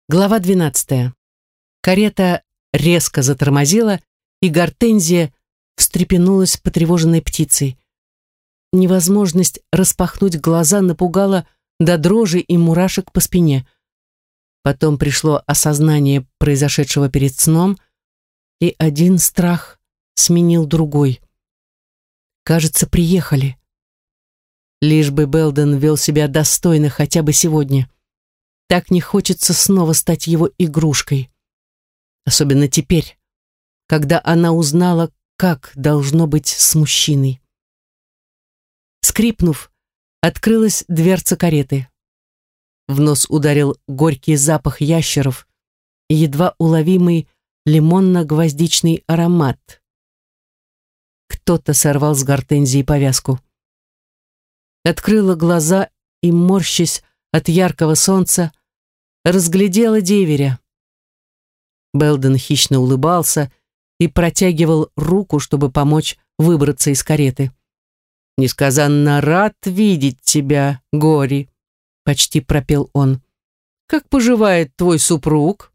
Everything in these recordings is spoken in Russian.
Глава 12. Карета резко затормозила, и Гортензия встрепенулась потревоженной птицей. Невозможность распахнуть глаза напугала до дрожи и мурашек по спине. Потом пришло осознание произошедшего перед сном, и один страх сменил другой. Кажется, приехали. Лишь бы Белден вел себя достойно хотя бы сегодня. Так не хочется снова стать его игрушкой. Особенно теперь, когда она узнала, как должно быть с мужчиной. Скрипнув, открылась дверца кареты. В нос ударил горький запах ящеров и едва уловимый лимонно-гвоздичный аромат. Кто-то сорвал с Гортензии повязку. Открыла глаза и, морщась от яркого солнца, разглядела деверя. Белден хищно улыбался и протягивал руку, чтобы помочь выбраться из кареты. «Несказанно рад видеть тебя, Гори», — почти пропел он. «Как поживает твой супруг?»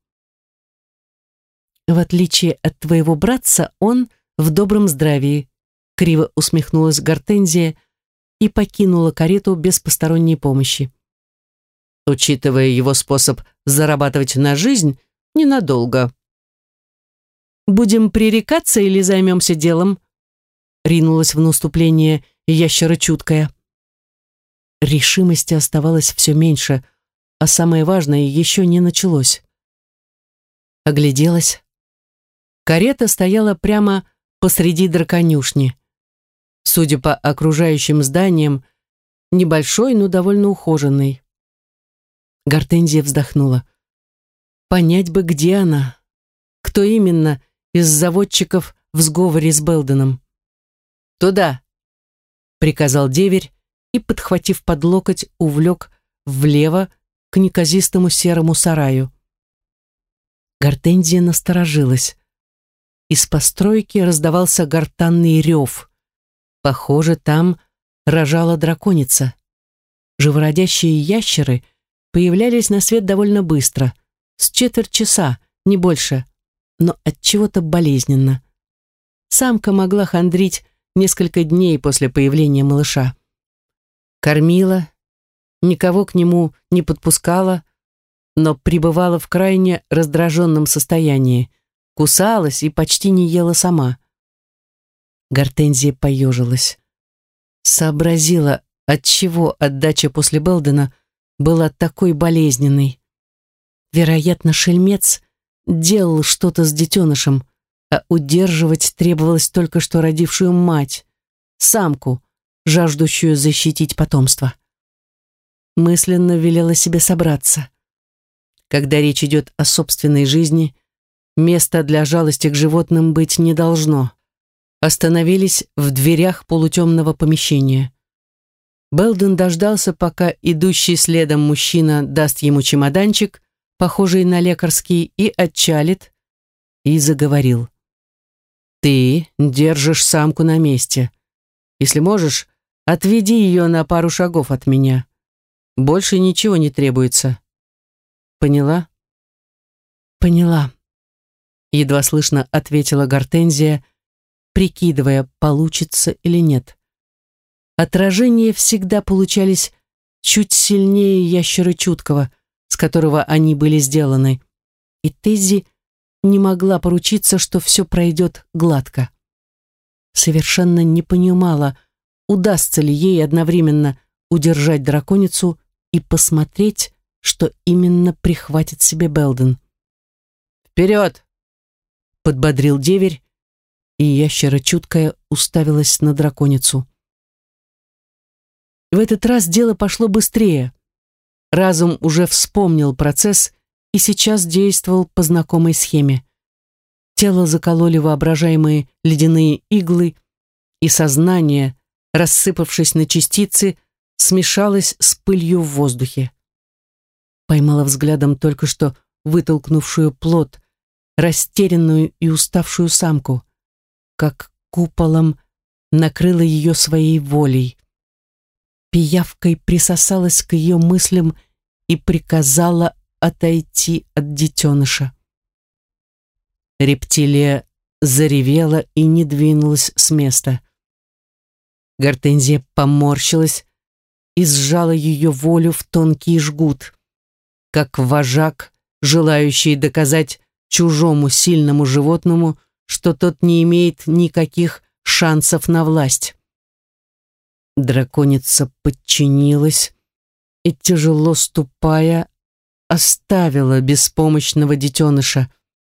«В отличие от твоего братца, он в добром здравии», — криво усмехнулась Гортензия и покинула карету без посторонней помощи. «Учитывая его способ зарабатывать на жизнь, ненадолго». «Будем пререкаться или займемся делом?» Ринулась в наступление ящера чуткая. Решимости оставалось все меньше, а самое важное еще не началось. Огляделась. Карета стояла прямо посреди драконюшни. Судя по окружающим зданиям, небольшой, но довольно ухоженный. Гортензия вздохнула. Понять бы, где она. Кто именно из заводчиков в сговоре с Белденом. «Туда!» — приказал деверь и, подхватив под локоть, увлек влево к неказистому серому сараю. Гортензия насторожилась. Из постройки раздавался гортанный рев. Похоже, там рожала драконица. Живородящие ящеры появлялись на свет довольно быстро, с четверть часа, не больше, но от чего-то болезненно. Самка могла хандрить несколько дней после появления малыша. Кормила, никого к нему не подпускала, но пребывала в крайне раздраженном состоянии, кусалась и почти не ела сама. Гортензия поежилась. Сообразила, отчего отдача после Белдена была такой болезненной. Вероятно, шельмец делал что-то с детенышем, а удерживать требовалось только что родившую мать, самку, жаждущую защитить потомство. Мысленно велела себе собраться. Когда речь идет о собственной жизни, места для жалости к животным быть не должно. Остановились в дверях полутемного помещения. Белден дождался, пока идущий следом мужчина даст ему чемоданчик, похожий на лекарский, и отчалит, и заговорил. «Ты держишь самку на месте. Если можешь, отведи ее на пару шагов от меня. Больше ничего не требуется. Поняла?» «Поняла», — едва слышно ответила Гортензия, прикидывая, получится или нет. Отражения всегда получались чуть сильнее ящера чуткого, с которого они были сделаны, и Теззи не могла поручиться, что все пройдет гладко. Совершенно не понимала, удастся ли ей одновременно удержать драконицу и посмотреть, что именно прихватит себе Белден. «Вперед!» — подбодрил деверь, и ящера чуткая уставилась на драконицу. В этот раз дело пошло быстрее. Разум уже вспомнил процесс и сейчас действовал по знакомой схеме. Тело закололи воображаемые ледяные иглы, и сознание, рассыпавшись на частицы, смешалось с пылью в воздухе. Поймала взглядом только что вытолкнувшую плоть, растерянную и уставшую самку, как куполом накрыла ее своей волей. Пиявкой присосалась к ее мыслям и приказала отойти от детеныша. Рептилия заревела и не двинулась с места. Гортензия поморщилась и сжала ее волю в тонкий жгут, как вожак, желающий доказать чужому сильному животному, что тот не имеет никаких шансов на власть. Драконица подчинилась и, тяжело ступая, оставила беспомощного детеныша.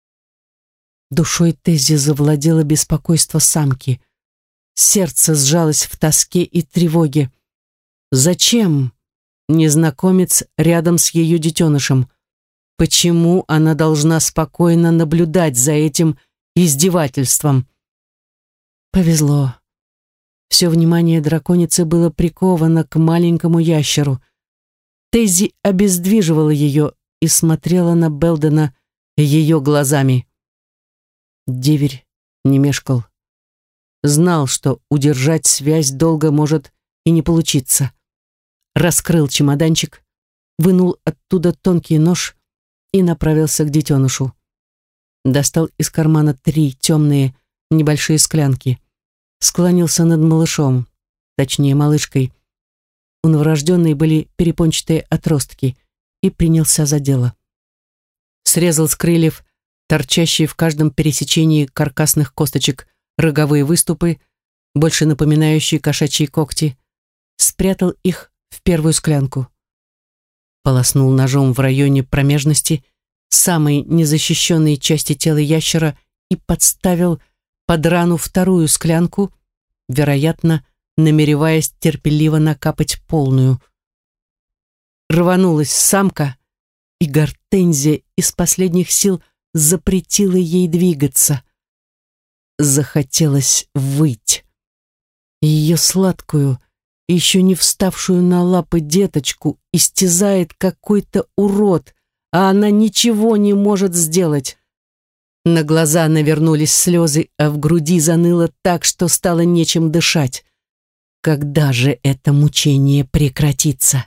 Душой Теззи завладело беспокойство самки. Сердце сжалось в тоске и тревоге. Зачем незнакомец рядом с ее детенышем? Почему она должна спокойно наблюдать за этим издевательством? Повезло. Все внимание драконицы было приковано к маленькому ящеру. Теззи обездвиживала ее и смотрела на Белдена ее глазами. Деверь не мешкал. Знал, что удержать связь долго может и не получиться. Раскрыл чемоданчик, вынул оттуда тонкий нож и направился к детенышу. Достал из кармана 3 темные небольшие склянки. Склонился над малышом, точнее малышкой. У новорожденной были перепончатые отростки, и принялся за дело. Срезал с крыльев торчащие в каждом пересечении каркасных косточек роговые выступы, больше напоминающие кошачьи когти, спрятал их в первую склянку. Полоснул ножом в районе промежности, самой незащищенной части тела ящера, и подставил под рану вторую склянку, вероятно, намереваясь терпеливо накапать полную. Рванулась самка, и Гортензия из последних сил запретила ей двигаться. Захотелось выть. Ее сладкую, еще не вставшую на лапы деточку истязает какой-то урод, а она ничего не может сделать. На глаза навернулись слезы, а в груди заныло так, что стало нечем дышать. Когда же это мучение прекратится?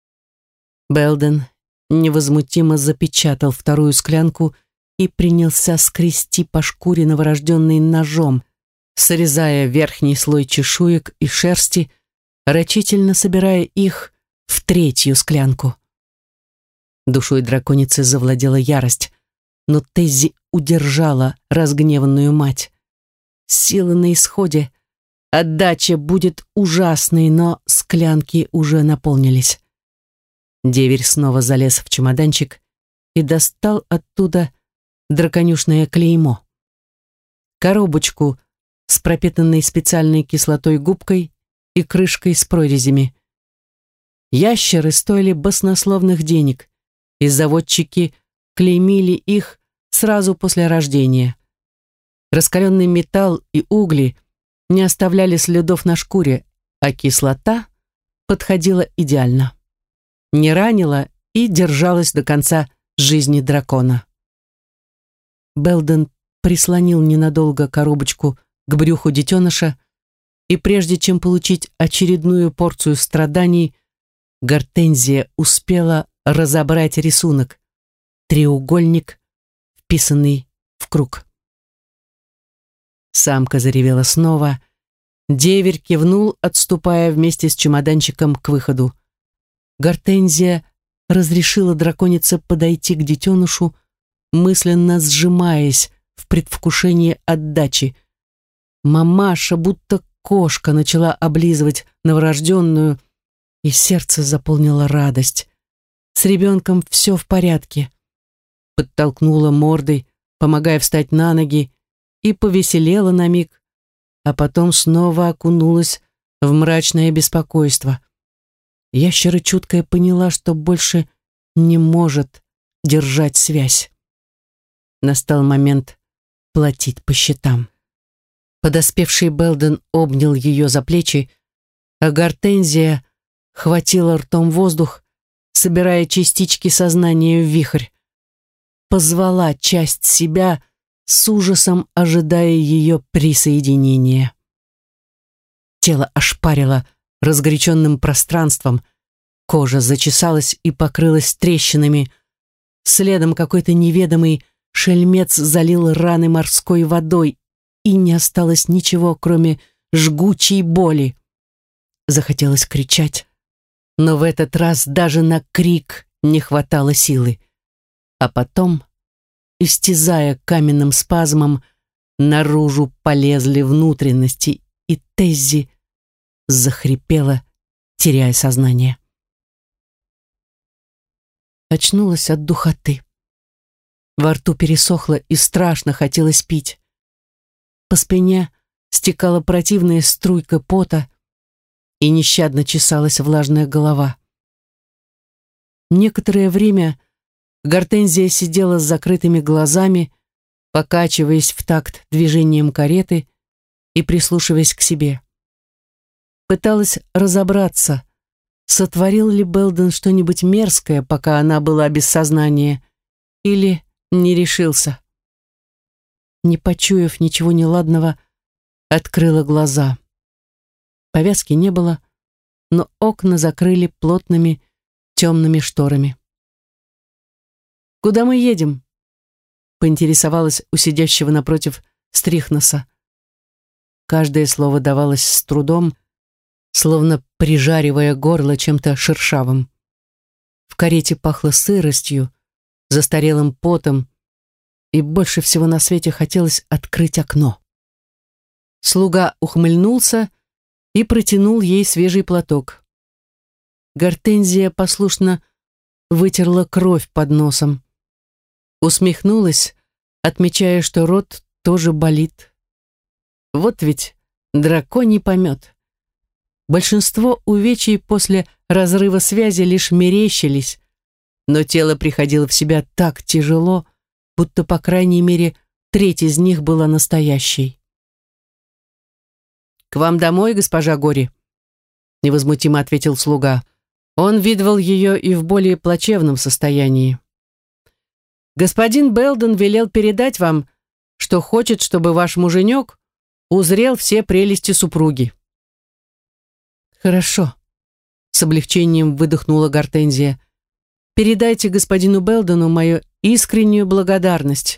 Белден невозмутимо запечатал вторую склянку и принялся скрести по шкуре новорожденной ножом, срезая верхний слой чешуек и шерсти, рачительно собирая их в третью склянку. Душой драконицы завладела ярость, но Теззи удержала разгневанную мать. Силы на исходе, отдача будет ужасной, но склянки уже наполнились. Деверь снова залез в чемоданчик и достал оттуда драконюшное клеймо. Коробочку с пропитанной специальной кислотой губкой и крышкой с прорезями. Ящеры стоили баснословных денег, и заводчики клеймили их сразу после рождения. Раскаленный металл и угли не оставляли следов на шкуре, а кислота подходила идеально. Не ранила и держалась до конца жизни дракона. Белден прислонил ненадолго коробочку к брюху детеныша, и прежде чем получить очередную порцию страданий, Гортензия успела разобрать рисунок. Треугольник, вписанный в круг. Самка заревела снова. Деверь кивнул, отступая вместе с чемоданчиком к выходу. Гортензия разрешила драконице подойти к детенышу, мысленно сжимаясь в предвкушении отдачи. Мамаша, будто кошка, начала облизывать новорожденную, и сердце заполнила радость. С ребенком все в порядке. Подтолкнула мордой, помогая встать на ноги, и повеселела на миг, а потом снова окунулась в мрачное беспокойство. Ящера чуткая поняла, что больше не может держать связь. Настал момент платить по счетам. Подоспевший Белден обнял ее за плечи, а Гортензия хватила ртом воздух, собирая частички сознания в вихрь. Позвала часть себя, с ужасом ожидая ее присоединения. Тело ошпарило разгоряченным пространством, кожа зачесалась и покрылась трещинами, Следом какой-то неведомый шельмец залил раны морской водой, и не осталось ничего, кроме жгучей боли. Захотелось кричать, но в этот раз даже на крик не хватало силы. А потом, истязая каменным спазмом, наружу полезли внутренности, и Теззи захрипела, теряя сознание. Очнулась от духоты. Во рту пересохло и страшно хотелось пить. По спине стекала противная струйка пота, и нещадно чесалась влажная голова. Некоторое время Гортензия сидела с закрытыми глазами, покачиваясь в такт движением кареты и прислушиваясь к себе. Пыталась разобраться, сотворил ли Белден что-нибудь мерзкое, пока она была без сознания, или не решился. Не почуяв ничего неладного, открыла глаза. Повязки не было, но окна закрыли плотными темными шторами. «Куда мы едем?» — поинтересовалась у сидящего напротив Стрихноса. Каждое слово давалось с трудом, словно прижаривая горло чем-то шершавым. В карете пахло сыростью, застарелым потом, и больше всего на свете хотелось открыть окно. Слуга ухмыльнулся и протянул ей свежий платок. Гортензия послушно вытерла кровь под носом. Усмехнулась, отмечая, что рот тоже болит. Вот ведь драконий помет. Большинство увечий после разрыва связи лишь мерещились, но тело приходило в себя так тяжело, будто, по крайней мере, треть из них была настоящей. «К вам домой, госпожа Гори», — невозмутимо ответил слуга. Он видывал ее и в более плачевном состоянии. «Господин Белден велел передать вам, что хочет, чтобы ваш муженек узрел все прелести супруги». «Хорошо», — с облегчением выдохнула Гортензия. «Передайте господину Белдену мою искреннюю благодарность».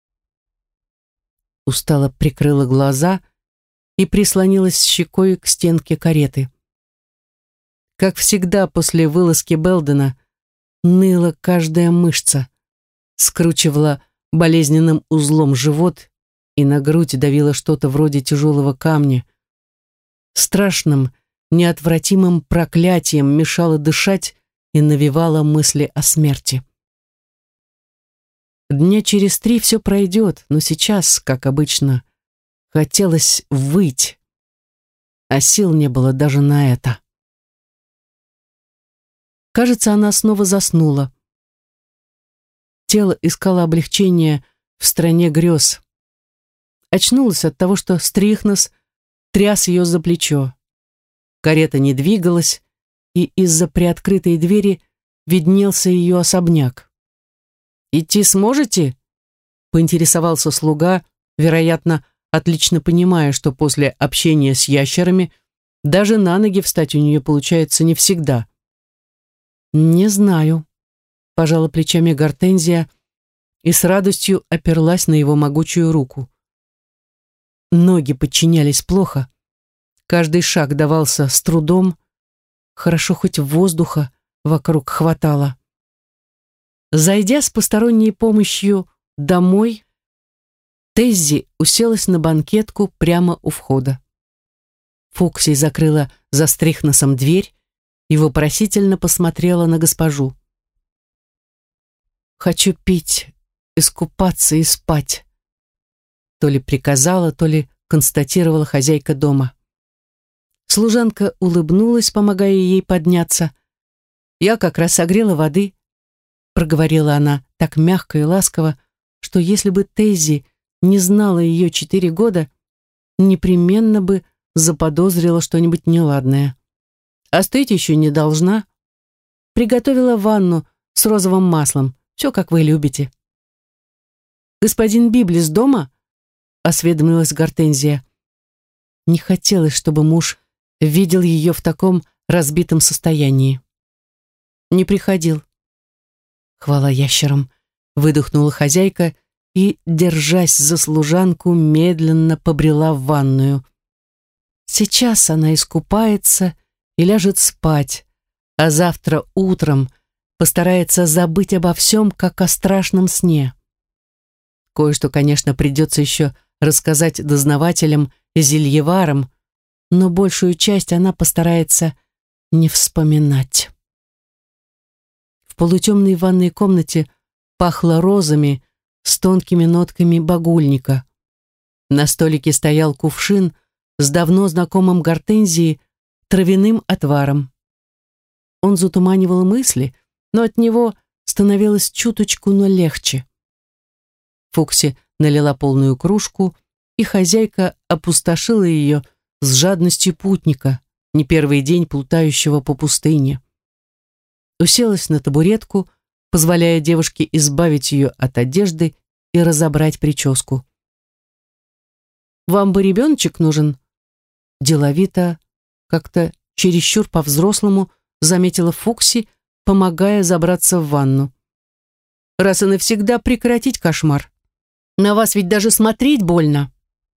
Устало прикрыла глаза и прислонилась щекой к стенке кареты. Как всегда после вылазки Белдена ныла каждая мышца, скручивала болезненным узлом живот, и на грудь давило что-то вроде тяжелого камня. Страшным, неотвратимым проклятием мешало дышать и навевало мысли о смерти. Дня через 3 все пройдет, но сейчас, как обычно, хотелось выть, а сил не было даже на это. Кажется, она снова заснула. Тело искало облегчения в стране грез. Очнулась от того, что Стрихнос тряс ее за плечо. Карета не двигалась, и из-за приоткрытой двери виднелся ее особняк. «Идти сможете?» — поинтересовался слуга, вероятно, отлично понимая, что после общения с ящерами даже на ноги встать у нее получается не всегда. «Не знаю», — пожала плечами Гортензия и с радостью оперлась на его могучую руку. Ноги подчинялись плохо, каждый шаг давался с трудом, хорошо хоть воздуха вокруг хватало. Зайдя с посторонней помощью домой, Теззи уселась на банкетку прямо у входа. Фукси закрыла за Стрихносом дверь и вопросительно посмотрела на госпожу. «Хочу пить, искупаться и спать», то ли приказала, то ли констатировала хозяйка дома. Служанка улыбнулась, помогая ей подняться. «Я как раз согрела воды», — проговорила она так мягко и ласково, что если бы Теззи не знала ее 4 года, непременно бы заподозрила что-нибудь неладное. Остыть еще не должна. Приготовила ванну с розовым маслом, все как вы любите. «Господин Библис дома?» — осведомилась Гортензия. Не хотелось, чтобы муж видел ее в таком разбитом состоянии. «Не приходил». Хвала ящерам, выдохнула хозяйка и, держась за служанку, медленно побрела в ванную. Сейчас она искупается и ляжет спать, а завтра утром постарается забыть обо всем, как о страшном сне. Кое-что, конечно, придется еще рассказать дознавателям и зельеварам, но большую часть она постарается не вспоминать. В полутемной ванной комнате пахло розами с тонкими нотками багульника. На столике стоял кувшин с давно знакомым Гортензии травяным отваром. Он затуманивал мысли, но от него становилось чуточку, но легче. Фукси налила полную кружку, и хозяйка опустошила ее с жадностью путника, не первый день плутающего по пустыне. Уселась на табуретку, позволяя девушке избавить ее от одежды и разобрать прическу. «Вам бы ребеночек нужен?» Деловито, как-то чересчур по-взрослому заметила Фукси, помогая забраться в ванну. «Раз и навсегда прекратить кошмар. На вас ведь даже смотреть больно».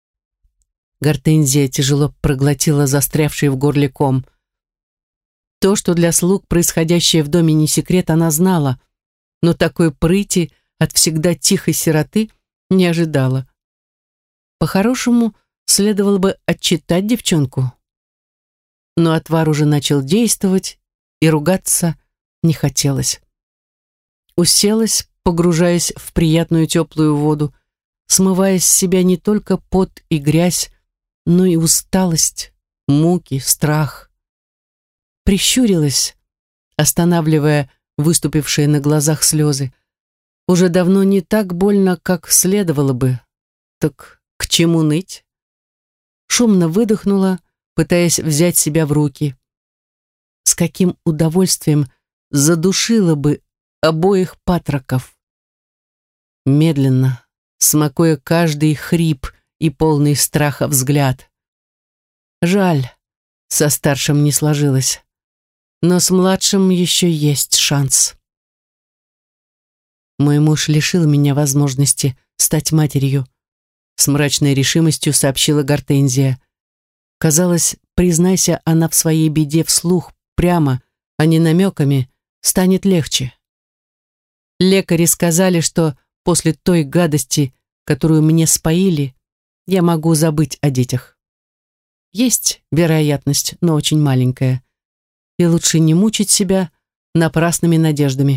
Гортензия тяжело проглотила застрявший в горле ком. То, что для слуг происходящее в доме не секрет, она знала, но такой прыти от всегда тихой сироты не ожидала. По-хорошему, следовало бы отчитать девчонку. Но отвар уже начал действовать, и ругаться не хотелось. Уселась, погружаясь в приятную теплую воду, смывая с себя не только пот и грязь, но и усталость, муки, страх. Прищурилась, останавливая выступившие на глазах слезы. Уже давно не так больно, как следовало бы. Так к чему ныть? Шумно выдохнула, пытаясь взять себя в руки. С каким удовольствием задушила бы обоих патроков. Медленно, смакуя каждый хрип и полный страха взгляд. Жаль, со старшим не сложилось, но с младшим еще есть шанс. Мой муж лишил меня возможности стать матерью, с мрачной решимостью сообщила Гортензия. Казалось, признайся она в своей беде вслух, прямо, а не намеками, станет легче. Лекари сказали, что после той гадости, которую мне споили, я могу забыть о детях. Есть вероятность, но очень маленькая. И лучше не мучить себя напрасными надеждами.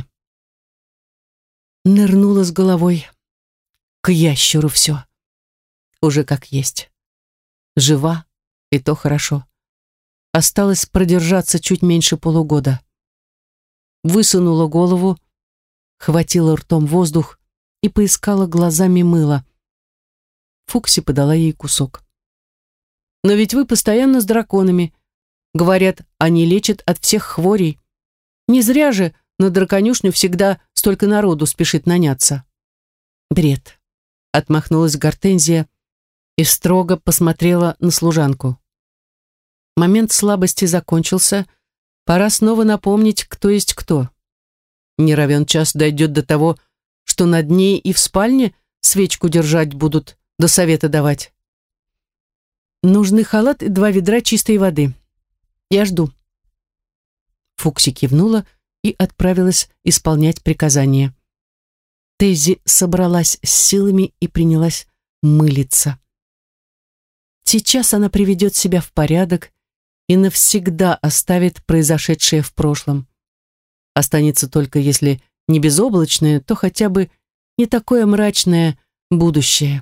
Нырнула с головой. К ящеру все. Уже как есть. Жива, и то хорошо. Осталось продержаться чуть меньше полугода. Высунула голову, хватила ртом воздух и поискала глазами мыло. Фукси подала ей кусок. «Но ведь вы постоянно с драконами. Говорят, они лечат от всех хворей. Не зря же на драконюшню всегда столько народу спешит наняться». «Бред», — отмахнулась Гортензия и строго посмотрела на служанку. Момент слабости закончился. Пора снова напомнить, кто есть кто. Не равен час дойдет до того, что над ней и в спальне свечку держать будут, да совета давать. Нужны халат и 2 ведра чистой воды. Я жду. Фукси кивнула и отправилась исполнять приказание. Тейзи собралась с силами и принялась мылиться. Сейчас она приведет себя в порядок и навсегда оставит произошедшее в прошлом. Останется только, если не безоблачное, то хотя бы не такое мрачное будущее.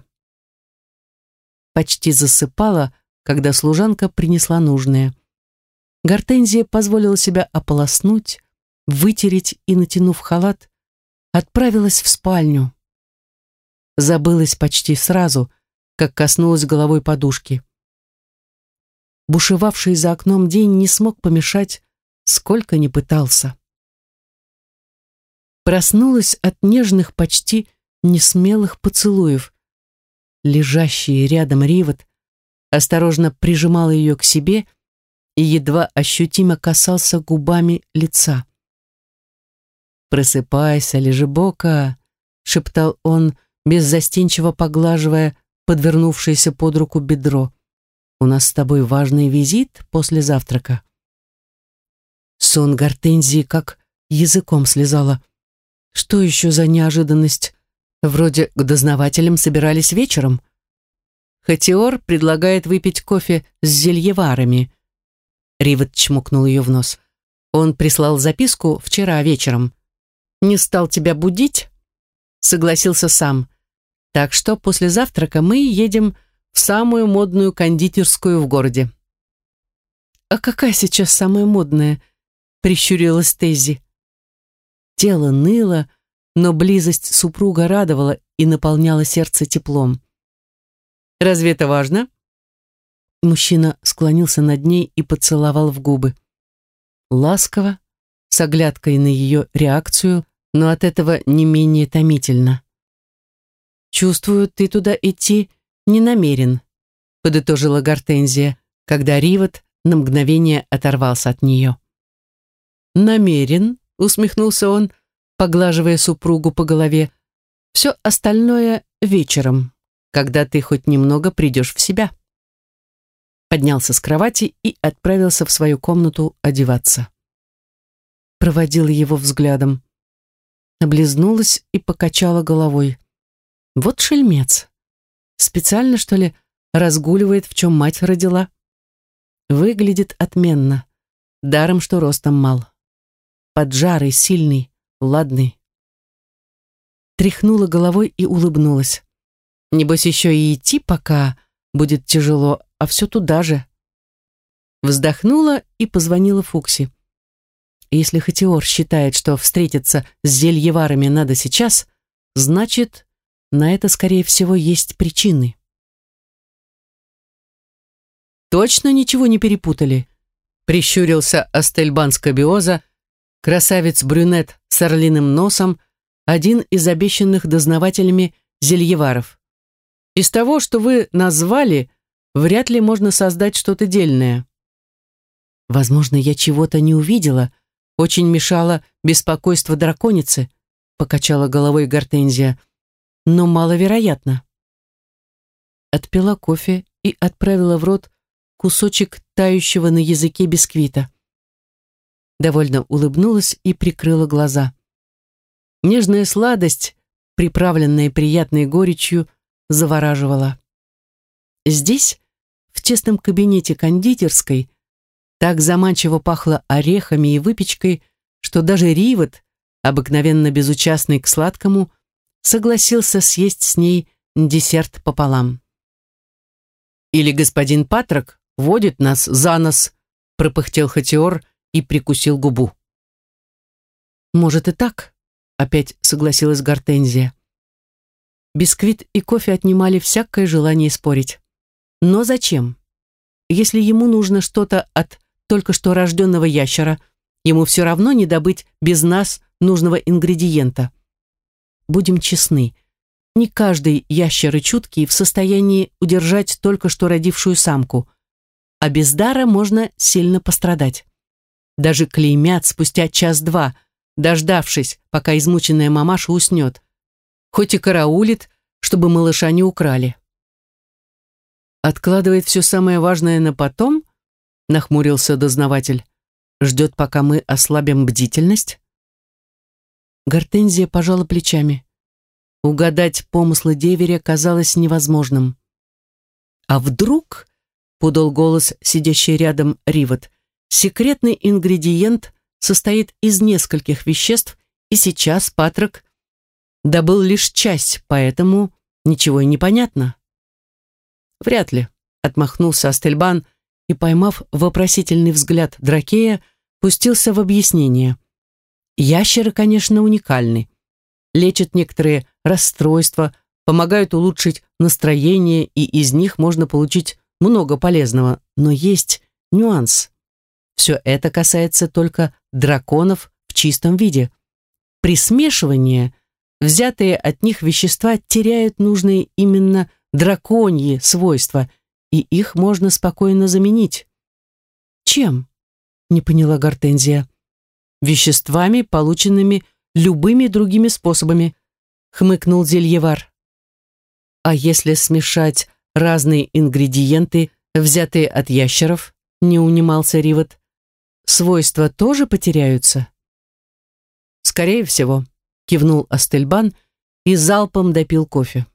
Почти засыпала, когда служанка принесла нужное. Гортензия позволила себя ополоснуть, вытереть и, натянув халат, отправилась в спальню. Забылась почти сразу, как коснулась головой подушки. Бушевавший за окном день не смог помешать, сколько ни пытался. Проснулась от нежных, почти несмелых поцелуев. Лежащий рядом Ривот осторожно прижимал ее к себе и едва ощутимо касался губами лица. «Просыпайся, лежебока», — шептал он, беззастенчиво поглаживая подвернувшееся под руку бедро. «У нас с тобой важный визит после завтрака». Сон Гортензии как языком слезала. Что еще за неожиданность? Вроде к дознавателям собирались вечером. Хатиор предлагает выпить кофе с зельеварами. Ривет чмокнул ее в нос. Он прислал записку вчера вечером. Не стал тебя будить? Согласился сам. Так что после завтрака мы едем в самую модную кондитерскую в городе. «А какая сейчас самая модная?» — прищурилась Теззи. Тело ныло, но близость супруга радовала и наполняла сердце теплом. «Разве это важно?» Мужчина склонился над ней и поцеловал в губы. Ласково, с оглядкой на ее реакцию, но от этого не менее томительно. «Чувствую, ты туда идти не намерен», — подытожила Гортензия, когда Ривет на мгновение оторвался от нее. «Намерен», — усмехнулся он, поглаживая супругу по голове. «Все остальное вечером, когда ты хоть немного придешь в себя». Поднялся с кровати и отправился в свою комнату одеваться. Проводила его взглядом. Облизнулась и покачала головой. Вот шельмец. Специально, что ли, разгуливает, в чем мать родила? Выглядит отменно. Даром, что ростом мал. Поджарый, сильный, ладный. Тряхнула головой и улыбнулась. Небось, еще и идти пока будет тяжело, а все туда же. Вздохнула и позвонила Фукси. Если Хатиор считает, что встретиться с зельеварами надо сейчас, значит, на это, скорее всего, есть причины. «Точно ничего не перепутали?» — прищурился Астельбан Скобиоза, красавец-брюнет с орлиным носом, один из обещанных дознавателями зельеваров. «Из того, что вы назвали, вряд ли можно создать что-то дельное». «Возможно, я чего-то не увидела, очень мешало беспокойство драконицы», — покачала головой Гортензия. «Но маловероятно». Отпила кофе и отправила в рот кусочек тающего на языке бисквита. Довольно улыбнулась и прикрыла глаза. Нежная сладость, приправленная приятной горечью, завораживала. Здесь, в тесном кабинете кондитерской, так заманчиво пахло орехами и выпечкой, что даже Ривет, обыкновенно безучастный к сладкому, согласился съесть с ней десерт пополам. «Или господин Патрок водит нас за нос», — пропыхтел Хатиор и прикусил губу. «Может и так», — опять согласилась Гортензия. Бисквит и кофе отнимали всякое желание спорить. Но зачем? Если ему нужно что-то от только что рожденного ящера, ему все равно не добыть без нас нужного ингредиента. Будем честны, не каждый ящер и чуткий в состоянии удержать только что родившую самку, а без дара можно сильно пострадать. Даже клеймят спустя час-два, дождавшись, пока измученная мамаша уснет, хоть и караулит, чтобы малыша не украли. «Откладывает все самое важное на потом?» — нахмурился дознаватель. «Ждет, пока мы ослабим бдительность?» Гортензия пожала плечами. Угадать помыслы деверя казалось невозможным. «А вдруг?» — подал голос сидящий рядом Ривет. «Секретный ингредиент состоит из нескольких веществ, и сейчас Патрок добыл лишь часть, поэтому ничего и не понятно». «Вряд ли», — отмахнулся Астельбан и, поймав вопросительный взгляд Дракея, пустился в объяснение. «Ящеры, конечно, уникальны. Лечат некоторые расстройства, помогают улучшить настроение, и из них можно получить много полезного, но есть нюанс. Все это касается только драконов в чистом виде. При смешивании взятые от них вещества теряют нужные именно драконьи свойства, и их можно спокойно заменить». «Чем?» — не поняла Гортензия. «Веществами, полученными любыми другими способами, хмыкнул Зельевар. А если смешать разные ингредиенты, взятые от ящеров, не унимался Ривот, свойства тоже потеряются? Скорее всего, кивнул Астельбан и залпом допил кофе.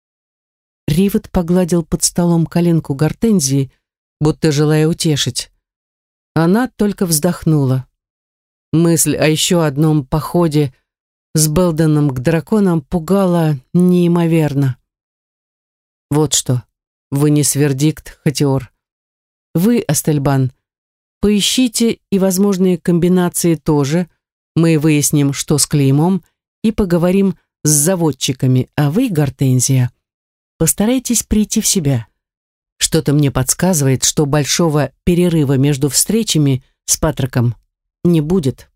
Ривот погладил под столом коленку Гортензии, будто желая утешить. Она только вздохнула. Мысль о еще одном походе с Белденом к драконам пугала неимоверно. Вот что, вынес вердикт Хатиор. Вы, Астельбан, поищите и возможные комбинации тоже, мы выясним, что с клеймом, и поговорим с заводчиками, а вы, Гортензия, постарайтесь прийти в себя. Что-то мне подсказывает, что большого перерыва между встречами с Патриком не будет.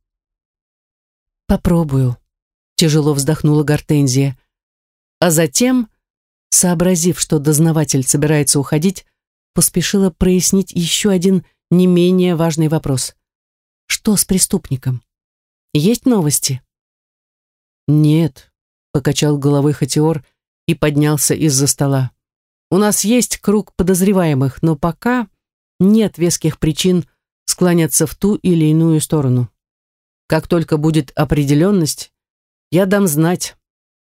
Попробую, тяжело вздохнула Гортензия. А затем, сообразив, что дознаватель собирается уходить, поспешила прояснить еще один не менее важный вопрос. Что с преступником? Есть новости? Нет, покачал головой Хатиор и поднялся из-за стола. У нас есть круг подозреваемых, но пока нет веских причин склоняться в ту или иную сторону. Как только будет определенность, я дам знать.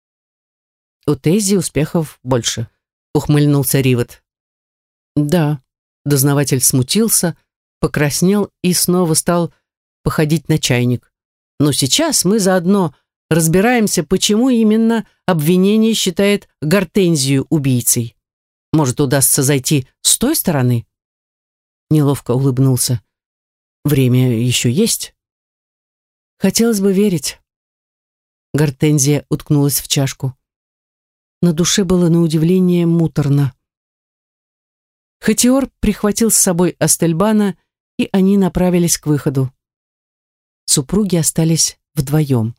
У Тейзи успехов больше, ухмыльнулся Ривот. Да, дознаватель смутился, покраснел и снова стал походить на чайник. Но сейчас мы заодно разбираемся, почему именно обвинение считает Гортензию убийцей. Может, удастся зайти с той стороны? Неловко улыбнулся. Время еще есть. Хотелось бы верить. Гортензия уткнулась в чашку. На душе было на удивление муторно. Хатиор прихватил с собой Астельбана, и они направились к выходу. Супруги остались вдвоем.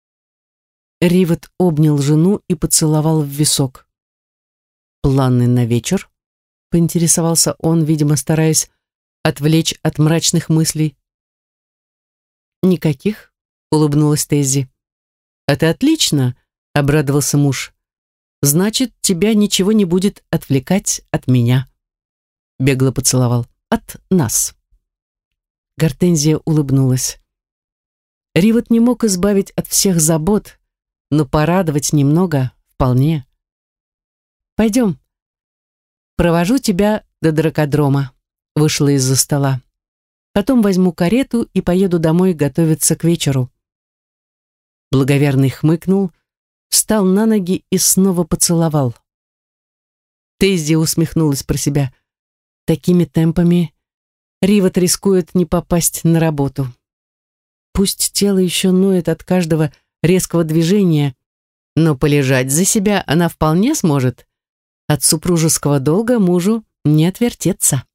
Ривот обнял жену и поцеловал в висок. «Планы на вечер?» — поинтересовался он, видимо, стараясь отвлечь от мрачных мыслей. «Никаких», — улыбнулась Теззи. «Это отлично», — обрадовался муж. «Значит, тебя ничего не будет отвлекать от меня». Бегло поцеловал. «От нас». Гортензия улыбнулась. Ривот не мог избавить от всех забот, но порадовать немного вполне. «Пойдем. Провожу тебя до дракодрома», — вышла из-за стола. «Потом возьму карету и поеду домой готовиться к вечеру». Благоверный хмыкнул, встал на ноги и снова поцеловал. Тейзи усмехнулась про себя. Такими темпами Ривот рискует не попасть на работу. Пусть тело еще ноет от каждого резкого движения, но полежать за себя она вполне сможет. От супружеского долга мужу не отвертеться.